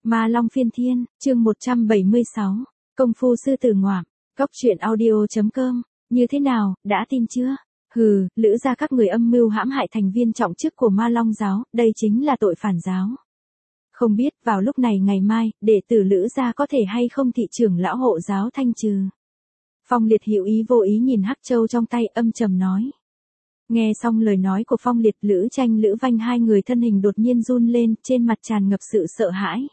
Ma Long Phiên Thiên, chương 176, Công phu sư tử ngoạm, Cóc truyện audio.com, như thế nào, đã tin chưa? Hừ, Lữ gia các người âm mưu hãm hại thành viên trọng chức của Ma Long giáo, đây chính là tội phản giáo. Không biết vào lúc này ngày mai, đệ tử Lữ gia có thể hay không thị trưởng lão hộ giáo thanh trừ. Phong Liệt hữu ý vô ý nhìn Hắc Châu trong tay âm trầm nói. Nghe xong lời nói của Phong Liệt, Lữ Tranh Lữ Vanh hai người thân hình đột nhiên run lên, trên mặt tràn ngập sự sợ hãi.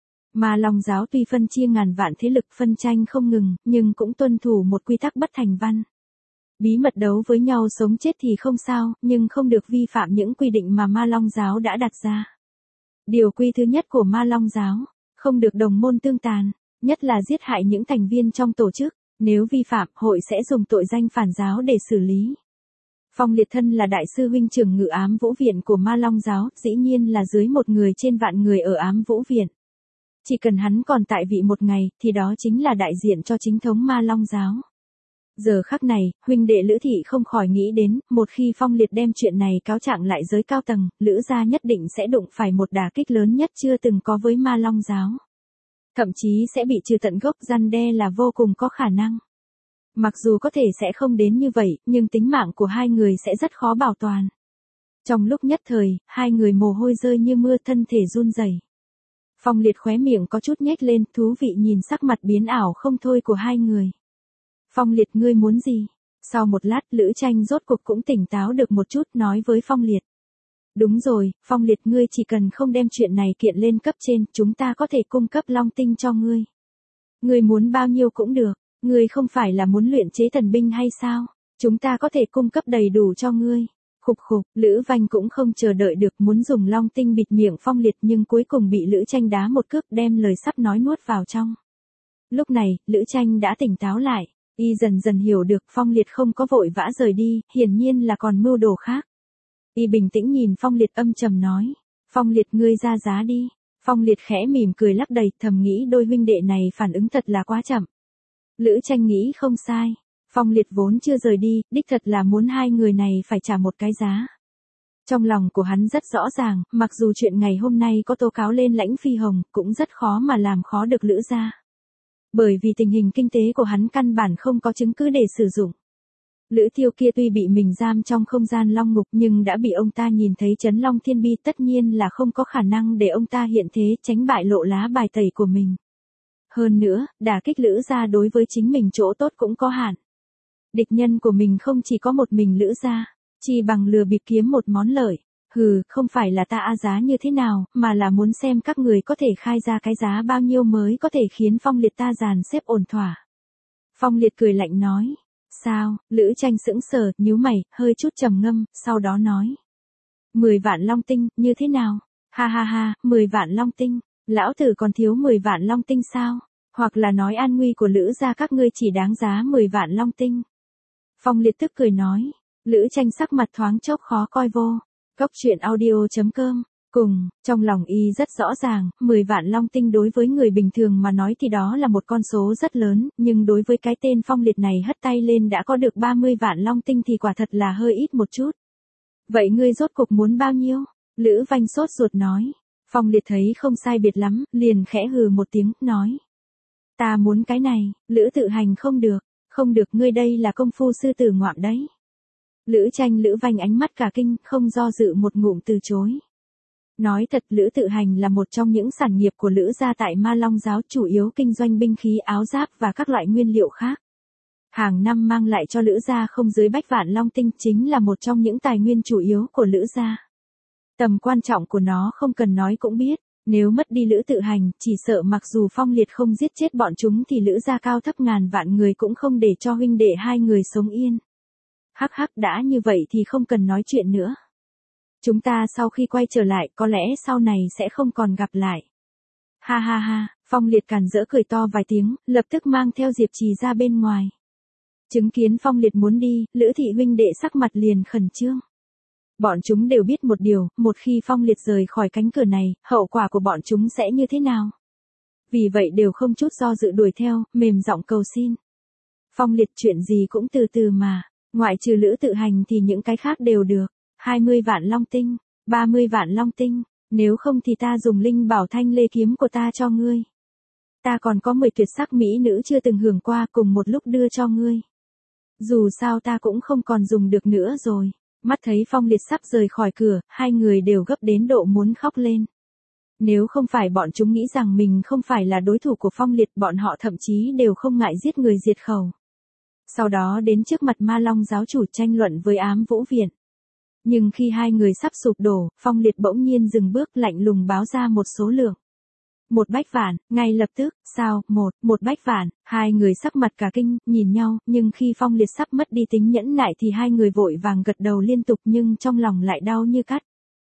Ma Long giáo tuy phân chia ngàn vạn thế lực phân tranh không ngừng, nhưng cũng tuân thủ một quy tắc bất thành văn. Bí mật đấu với nhau sống chết thì không sao, nhưng không được vi phạm những quy định mà Ma Long giáo đã đặt ra. Điều quy thứ nhất của Ma Long giáo, không được đồng môn tương tàn, nhất là giết hại những thành viên trong tổ chức, nếu vi phạm, hội sẽ dùng tội danh phản giáo để xử lý. Phong Liệt thân là đại sư huynh trưởng Ngự Ám Vũ Viện của Ma Long giáo, dĩ nhiên là dưới một người trên vạn người ở Ám Vũ Viện. Chỉ cần hắn còn tại vị một ngày, thì đó chính là đại diện cho chính thống Ma Long giáo. Giờ khắc này, huynh đệ Lữ thị không khỏi nghĩ đến, một khi Phong Liệt đem chuyện này cáo trạng lại giới cao tầng, Lữ gia nhất định sẽ đụng phải một đả kích lớn nhất chưa từng có với Ma Long giáo. Thậm chí sẽ bị trừ tận gốc, răn đe là vô cùng có khả năng. Mặc dù có thể sẽ không đến như vậy, nhưng tính mạng của hai người sẽ rất khó bảo toàn. Trong lúc nhất thời, hai người mồ hôi rơi như mưa, thân thể run rẩy. Phong Liệt khóe miệng có chút nhếch lên, thú vị nhìn sắc mặt biến ảo không thôi của hai người. Phong Liệt, ngươi muốn gì? Sau một lát, Lữ Tranh rốt cuộc cũng tỉnh táo được một chút, nói với Phong Liệt. Đúng rồi, Phong Liệt, ngươi chỉ cần không đem chuyện này kiện lên cấp trên, chúng ta có thể cung cấp long tinh cho ngươi. Ngươi muốn bao nhiêu cũng được, ngươi không phải là muốn luyện chế thần binh hay sao? Chúng ta có thể cung cấp đầy đủ cho ngươi. Khục khục, Lữ Vanh cũng không chờ đợi được, muốn dùng long tinh bịt miệng Phong Liệt, nhưng cuối cùng bị Lữ Tranh đá một cước, đem lời sắp nói nuốt vào trong. Lúc này, Lữ Tranh đã tỉnh táo lại, y dần dần hiểu được Phong Liệt không có vội vã rời đi, hiển nhiên là còn mưu đồ khác. Y bình tĩnh nhìn Phong Liệt âm trầm nói, Phong Liệt, ngươi ra giá đi. Phong Liệt khẽ mỉm cười lắc đầy, thầm nghĩ đôi huynh đệ này phản ứng thật là quá chậm. Lữ Tranh nghĩ không sai. Phong Liệt vốn chưa rời đi, đích thật là muốn hai người này phải trả một cái giá. Trong lòng của hắn rất rõ ràng, mặc dù chuyện ngày hôm nay có tố cáo lên Lãnh Phi Hồng, cũng rất khó mà làm khó được Lữ gia. Bởi vì tình hình kinh tế của hắn căn bản không có chứng cứ để sử dụng. Lữ Tiêu kia tuy bị mình giam trong không gian long ngục nhưng đã bị ông ta nhìn thấy Chấn Long Thiên Bi, tất nhiên là không có khả năng để ông ta hiện thế, tránh bại lộ lá bài tẩy của mình. Hơn nữa, đả kích Lữ gia đối với chính mình chỗ tốt cũng có hạn. Địch nhân của mình không chỉ có một mình Lữ gia, chỉ bằng lừa bịp kiếm một món lợi. Hừ, không phải là ta giá như thế nào, mà là muốn xem các người có thể khai ra cái giá bao nhiêu mới có thể khiến Phong Liệt ta dàn xếp ổn thỏa. Phong Liệt cười lạnh nói. Sao? Lữ Tranh sững sờ, nhíu mày, hơi chút trầm ngâm, sau đó nói. 10 vạn long tinh, như thế nào? Ha ha ha, 10 vạn long tinh, lão tử còn thiếu 10 vạn long tinh sao? Hoặc là nói an nguy của Lữ gia các ngươi chỉ đáng giá 10 vạn long tinh. Phong Liệt tức cười nói. Lữ Tranh sắc mặt thoáng chốc khó coi vô. Cóc truyện audio.com. Cùng, trong lòng y rất rõ ràng, 10 vạn long tinh đối với người bình thường mà nói thì đó là một con số rất lớn, nhưng đối với cái tên Phong Liệt này hất tay lên đã có được 30 vạn long tinh thì quả thật là hơi ít một chút. Vậy ngươi rốt cuộc muốn bao nhiêu? Lữ Vanh sốt ruột nói. Phong Liệt thấy không sai biệt lắm, liền khẽ hừ một tiếng, nói. Ta muốn cái này. Lữ Tự Hành không được, không được, ngươi đây là công phu sư tử ngoạm đấy. Lữ Tranh Lữ Vanh ánh mắt cả kinh, không do dự một ngụm từ chối. Nói thật, Lữ Tự Hành là một trong những sản nghiệp của Lữ gia tại Ma Long giáo, chủ yếu kinh doanh binh khí, áo giáp và các loại nguyên liệu khác. Hàng năm mang lại cho Lữ gia không dưới bách vạn long tinh, chính là một trong những tài nguyên chủ yếu của Lữ gia. Tầm quan trọng của nó không cần nói cũng biết, nếu mất đi Lữ Tự Hành, chỉ sợ mặc dù Phong Liệt không giết chết bọn chúng thì Lữ gia cao thấp ngàn vạn người cũng không để cho huynh đệ hai người sống yên. Hắc hắc, đã như vậy thì không cần nói chuyện nữa. Chúng ta sau khi quay trở lại, có lẽ sau này sẽ không còn gặp lại. Ha ha ha, Phong Liệt càn rỡ cười to vài tiếng, lập tức mang theo Diệp Trì ra bên ngoài. Chứng kiến Phong Liệt muốn đi, Lữ thị huynh đệ sắc mặt liền khẩn trương. Bọn chúng đều biết một điều, một khi Phong Liệt rời khỏi cánh cửa này, hậu quả của bọn chúng sẽ như thế nào. Vì vậy đều không chút do dự đuổi theo, mềm giọng cầu xin. Phong Liệt, chuyện gì cũng từ từ mà, ngoại trừ Lữ Tự Hành thì những cái khác đều được. 20 vạn long tinh, 30 vạn long tinh, Nếu không thì ta dùng linh bảo thanh lê kiếm của ta cho ngươi. Ta còn có 10 tuyệt sắc mỹ nữ chưa từng hưởng qua cùng một lúc đưa cho ngươi. Dù sao ta cũng không còn dùng được nữa rồi. Mắt thấy Phong Liệt sắp rời khỏi cửa, hai người đều gấp đến độ muốn khóc lên. Nếu không phải bọn chúng nghĩ rằng mình không phải là đối thủ của Phong Liệt, bọn họ thậm chí đều không ngại giết người diệt khẩu. Sau đó đến trước mặt Ma Long giáo chủ tranh luận với Ám Vũ Viện. Nhưng khi hai người sắp sụp đổ, Phong Liệt bỗng nhiên dừng bước, lạnh lùng báo ra một số lượng. 1 bách vạn, ngay lập tức. Sao? Một bách vạn. Hai người sắc mặt cả kinh, nhìn nhau, nhưng khi Phong Liệt sắp mất đi tính nhẫn nại thì hai người vội vàng gật đầu liên tục, nhưng trong lòng lại đau như cắt.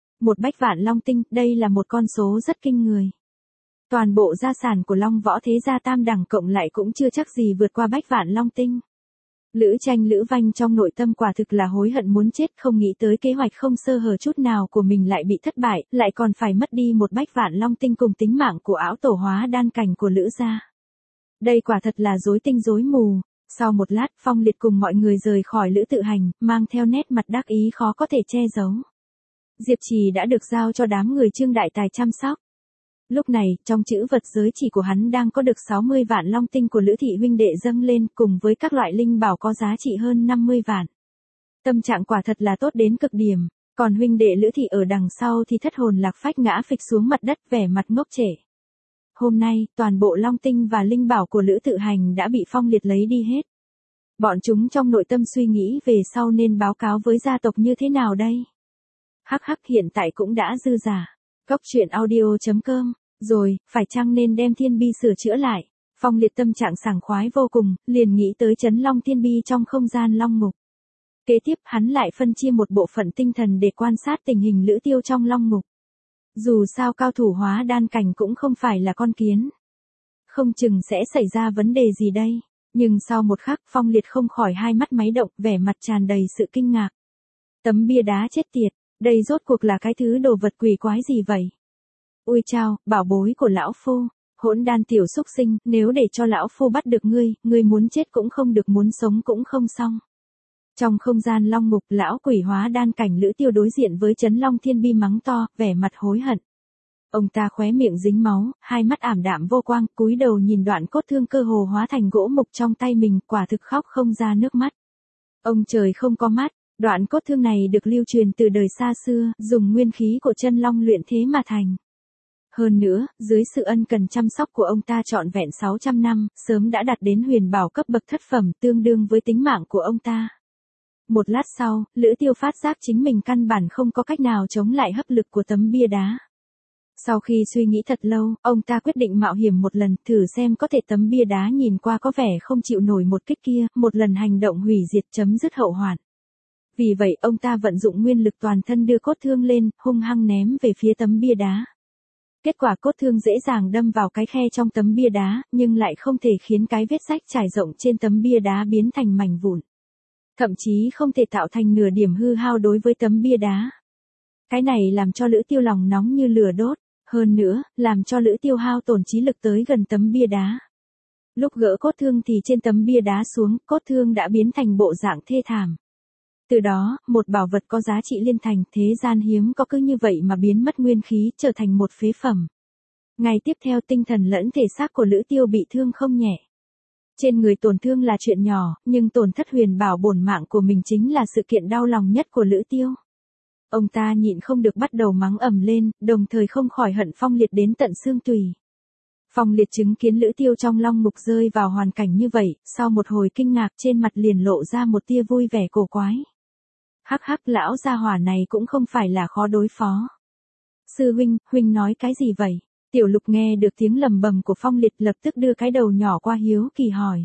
1 bách vạn long tinh, đây là một con số rất kinh người. Toàn bộ gia sản của Long Võ thế gia tam đẳng cộng lại cũng chưa chắc gì vượt qua bách vạn long tinh. Lữ Tranh Lữ Vanh trong nội tâm quả thực là hối hận muốn chết, không nghĩ tới kế hoạch không sơ hở chút nào của mình lại bị thất bại, lại còn phải mất đi 1 bách vạn long tinh cùng tính mạng của ảo tổ hóa đan cảnh của Lữ gia. Đây quả thật là rối tinh rối mù. Sau một lát, Phong Liệt cùng mọi người rời khỏi Lữ Tự Hành, mang theo nét mặt đắc ý khó có thể che giấu. Diệp Trì đã được giao cho đám người Trương Đại Tài chăm sóc. Lúc này, trong chữ vật giới chỉ của hắn đang có được 60 vạn long tinh của Lữ thị huynh đệ dâng lên, cùng với các loại linh bảo có giá trị hơn 50 vạn. Tâm trạng quả thật là tốt đến cực điểm, còn huynh đệ Lữ thị ở đằng sau thì thất hồn lạc phách ngã phịch xuống mặt đất, vẻ mặt ngốc trệ. Hôm nay, toàn bộ long tinh và linh bảo của Lữ Tự Hành đã bị Phong Liệt lấy đi hết. Bọn chúng trong nội tâm suy nghĩ về sau nên báo cáo với gia tộc như thế nào đây? Hắc hắc, hiện tại cũng đã dư giả. Góc truyện audio.com. Rồi, phải chăng nên đem thiên bi sửa chữa lại? Phong Liệt tâm trạng sảng khoái vô cùng, liền nghĩ tới trấn long thiên bi trong không gian long ngục. Kế tiếp hắn lại phân chia một bộ phận tinh thần để quan sát tình hình Lữ Tiêu trong long ngục. Dù sao cao thủ hóa đan cảnh cũng không phải là con kiến. Không chừng sẽ xảy ra vấn đề gì đây. Nhưng sau một khắc, Phong Liệt không khỏi hai mắt máy động, vẻ mặt tràn đầy sự kinh ngạc. Tấm bia đá chết tiệt, đây rốt cuộc là cái thứ đồ vật quỷ quái gì vậy? Ôi chao, bảo bối của lão phu, hỗn đan tiểu xúc sinh, nếu để cho lão phu bắt được ngươi, ngươi muốn chết cũng không được, muốn sống cũng không xong. Trong không gian long ngục, lão quỷ hóa đan cảnh Lữ Tiêu đối diện với trấn long thiên bi mắng to, vẻ mặt hối hận. Ông ta khóe miệng dính máu, hai mắt ảm đạm vô quang, cúi đầu nhìn đoạn cốt thương cơ hồ hóa thành gỗ mục trong tay mình, quả thực khóc không ra nước mắt. Ông trời không có mắt, đoạn cốt thương này được lưu truyền từ đời xa xưa, dùng nguyên khí của chân long luyện thế mà thành. Hơn nữa, dưới sự ân cần chăm sóc của ông ta trọn vẹn 600 năm, sớm đã đạt đến huyền bảo cấp bậc thất phẩm, tương đương với tính mạng của ông ta. Một lát sau, Lữ Tiêu phát giác chính mình căn bản không có cách nào chống lại hấp lực của tấm bia đá. Sau khi suy nghĩ thật lâu, ông ta quyết định mạo hiểm một lần, thử xem có thể tấm bia đá nhìn qua có vẻ không chịu nổi một kích kia, một lần hành động hủy diệt chấm dứt hậu hoạn. Vì vậy, ông ta vận dụng nguyên lực toàn thân đưa cốt thương lên, hung hăng ném về phía tấm bia đá. Kết quả cốt thương dễ dàng đâm vào cái khe trong tấm bia đá, nhưng lại không thể khiến cái vết rách trải rộng trên tấm bia đá biến thành mảnh vụn. Thậm chí không thể tạo thành nửa điểm hư hao đối với tấm bia đá. Cái này làm cho Lữ Tiêu lòng nóng như lửa đốt, hơn nữa, làm cho Lữ Tiêu hao tổn trí lực tới gần tấm bia đá. Lúc gỡ cốt thương thì trên tấm bia đá xuống, cốt thương đã biến thành bộ dạng thê thảm. Từ đó, một bảo vật có giá trị liên thành thế gian hiếm có cứ như vậy mà biến mất nguyên khí, trở thành một phế phẩm. Ngày tiếp theo tinh thần lẫn thể xác của Lữ Tiêu bị thương không nhẹ. Trên người tổn thương là chuyện nhỏ, nhưng tổn thất huyền bảo bổn mạng của mình chính là sự kiện đau lòng nhất của Lữ Tiêu. Ông ta nhịn không được bắt đầu mắng ầm lên, đồng thời không khỏi hận Phong Liệt đến tận xương tủy. Phong Liệt chứng kiến Lữ Tiêu trong long ngục rơi vào hoàn cảnh như vậy, sau một hồi kinh ngạc trên mặt liền lộ ra một tia vui vẻ cổ quái. Hắc hắc, lão gia hỏa này cũng không phải là khó đối phó. Sư huynh, huynh nói cái gì vậy? Tiểu Lục nghe được tiếng lầm bầm của Phong Liệt lập tức đưa cái đầu nhỏ qua hiếu kỳ hỏi.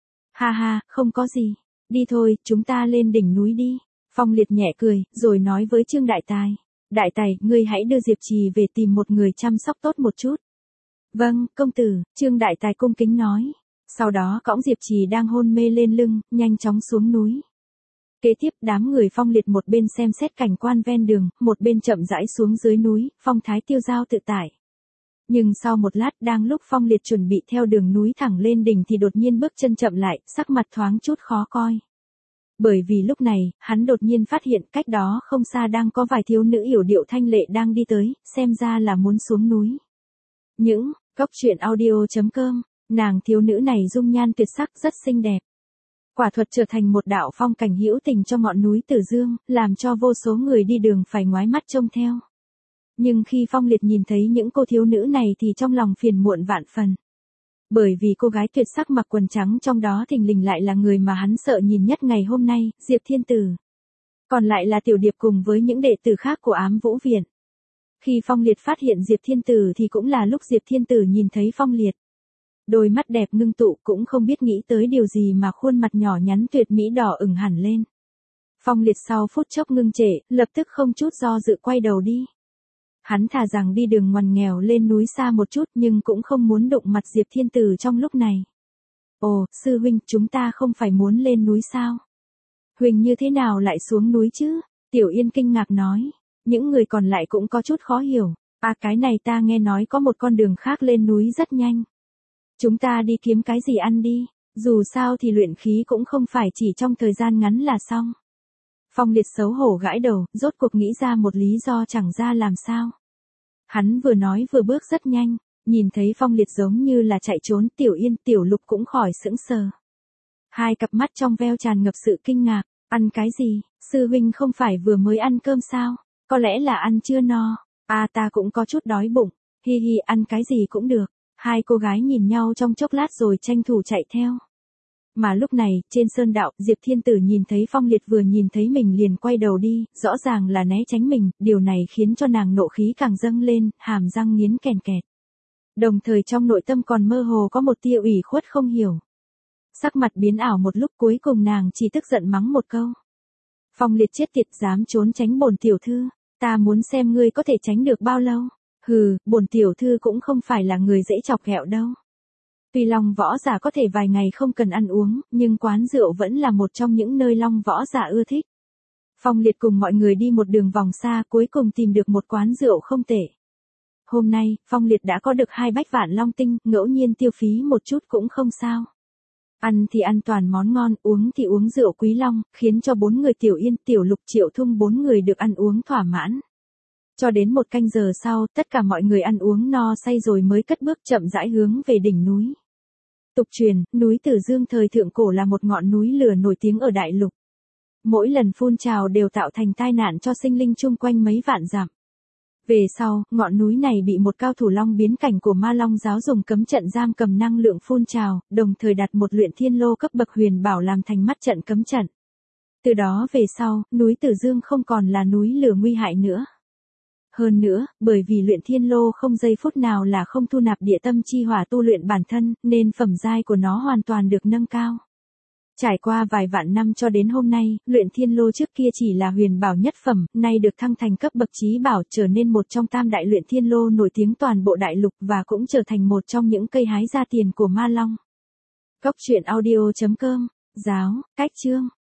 Ha ha, không có gì. Đi thôi, chúng ta lên đỉnh núi đi. Phong Liệt nhẹ cười, rồi nói với Trương Đại Tài. Đại Tài, ngươi hãy đưa Diệp Trì về tìm một người chăm sóc tốt một chút. Vâng, công tử, Trương Đại Tài cung kính nói. Sau đó cõng Diệp Trì đang hôn mê lên lưng, nhanh chóng xuống núi. Kế tiếp đám người Phong Liệt một bên xem xét cảnh quan ven đường, một bên chậm rãi xuống dưới núi, phong thái tiêu dao tự tại. Nhưng sau một lát đang lúc Phong Liệt chuẩn bị theo đường núi thẳng lên đỉnh thì đột nhiên bước chân chậm lại, sắc mặt thoáng chút khó coi. Bởi vì lúc này, hắn đột nhiên phát hiện cách đó không xa đang có vài thiếu nữ yểu điệu thanh lệ đang đi tới, xem ra là muốn xuống núi. Những, góc truyện audio.com, nàng thiếu nữ này dung nhan tuyệt sắc rất xinh đẹp. Quả thuật trở thành một đạo phong cảnh hữu tình cho ngọn núi Tử Dương, làm cho vô số người đi đường phải ngoái mắt trông theo. Nhưng khi Phong Liệt nhìn thấy những cô thiếu nữ này thì trong lòng phiền muộn vạn phần. Bởi vì cô gái tuyệt sắc mặc quần trắng trong đó thình lình lại là người mà hắn sợ nhìn nhất ngày hôm nay, Diệp Thiên Tử. Còn lại là Tiểu Điệp cùng với những đệ tử khác của Ám Vũ Viện. Khi Phong Liệt phát hiện Diệp Thiên Tử thì cũng là lúc Diệp Thiên Tử nhìn thấy Phong Liệt. Đôi mắt đẹp ngưng tụ cũng không biết nghĩ tới điều gì mà khuôn mặt nhỏ nhắn tuyệt mỹ đỏ ửng hẳn lên. Phong Liệt sau phút chốc ngưng trệ, lập tức không chút do dự quay đầu đi. Hắn thà rằng đi đường ngoằn nghèo lên núi xa một chút nhưng cũng không muốn đụng mặt Diệp Thiên Tử trong lúc này. Ồ, sư huynh, chúng ta không phải muốn lên núi sao? Huynh như thế nào lại xuống núi chứ? Tiểu Yên kinh ngạc nói. Những người còn lại cũng có chút khó hiểu. À, cái này ta nghe nói có một con đường khác lên núi rất nhanh. Chúng ta đi kiếm cái gì ăn đi, dù sao thì luyện khí cũng không phải chỉ trong thời gian ngắn là xong. Phong Liệt xấu hổ gãi đầu, rốt cuộc nghĩ ra một lý do chẳng ra làm sao. Hắn vừa nói vừa bước rất nhanh, nhìn thấy Phong Liệt giống như là chạy trốn, Tiểu Yên, Tiểu Lục cũng khỏi sững sờ. Hai cặp mắt trong veo tràn ngập sự kinh ngạc, ăn cái gì, sư huynh không phải vừa mới ăn cơm sao, có lẽ là ăn chưa no, à ta cũng có chút đói bụng, hi hi ăn cái gì cũng được. Hai cô gái nhìn nhau trong chốc lát rồi tranh thủ chạy theo. Mà lúc này, trên sơn đạo, Diệp Thiên Tử nhìn thấy Phong Liệt vừa nhìn thấy mình liền quay đầu đi, rõ ràng là né tránh mình, điều này khiến cho nàng nộ khí càng dâng lên, hàm răng nghiến kèn kẹt. Đồng thời trong nội tâm còn mơ hồ có một tia ủy khuất không hiểu. Sắc mặt biến ảo một lúc cuối cùng nàng chỉ tức giận mắng một câu. Phong Liệt chết tiệt dám trốn tránh bổn tiểu thư, ta muốn xem ngươi có thể tránh được bao lâu. Hừ, bổn tiểu thư cũng không phải là người dễ chọc ghẹo đâu. Tuy Long Võ Giả có thể vài ngày không cần ăn uống, nhưng quán rượu vẫn là một trong những nơi Long Võ Giả ưa thích. Phong Liệt cùng mọi người đi một đường vòng xa cuối cùng tìm được một quán rượu không tệ. Hôm nay, Phong Liệt đã có được 2 bách vạn long tinh, ngẫu nhiên tiêu phí một chút cũng không sao. Ăn thì ăn toàn món ngon, uống thì uống rượu Quý Long, khiến cho 4 người Tiểu Yên, Tiểu Lục, Triệu Thung 4 người được ăn uống thỏa mãn. Cho đến 1 canh giờ sau, tất cả mọi người ăn uống no say rồi mới cất bước chậm rãi hướng về đỉnh núi. Tục truyền, núi Tử Dương thời thượng cổ là một ngọn núi lửa nổi tiếng ở đại lục. Mỗi lần phun trào đều tạo thành tai nạn cho sinh linh chung quanh mấy vạn dặm. Về sau, ngọn núi này bị một cao thủ long biến cảnh của Ma Long giáo dùng cấm trận giam cầm năng lượng phun trào, đồng thời đặt một luyện thiên lô cấp bậc huyền bảo làm thành mắt trận cấm trận. Từ đó về sau, núi Tử Dương không còn là núi lửa nguy hại nữa. Hơn nữa, bởi vì luyện thiên lô không giây phút nào là không thu nạp địa tâm chi hỏa tu luyện bản thân, nên phẩm giai của nó hoàn toàn được nâng cao. Trải qua vài vạn năm cho đến hôm nay, luyện thiên lô trước kia chỉ là huyền bảo nhất phẩm, nay được thăng thành cấp bậc chí bảo trở nên một trong tam đại luyện thiên lô nổi tiếng toàn bộ đại lục và cũng trở thành một trong những cây hái ra tiền của Ma Long. Góc truyện audio.com, giáo, cách chương.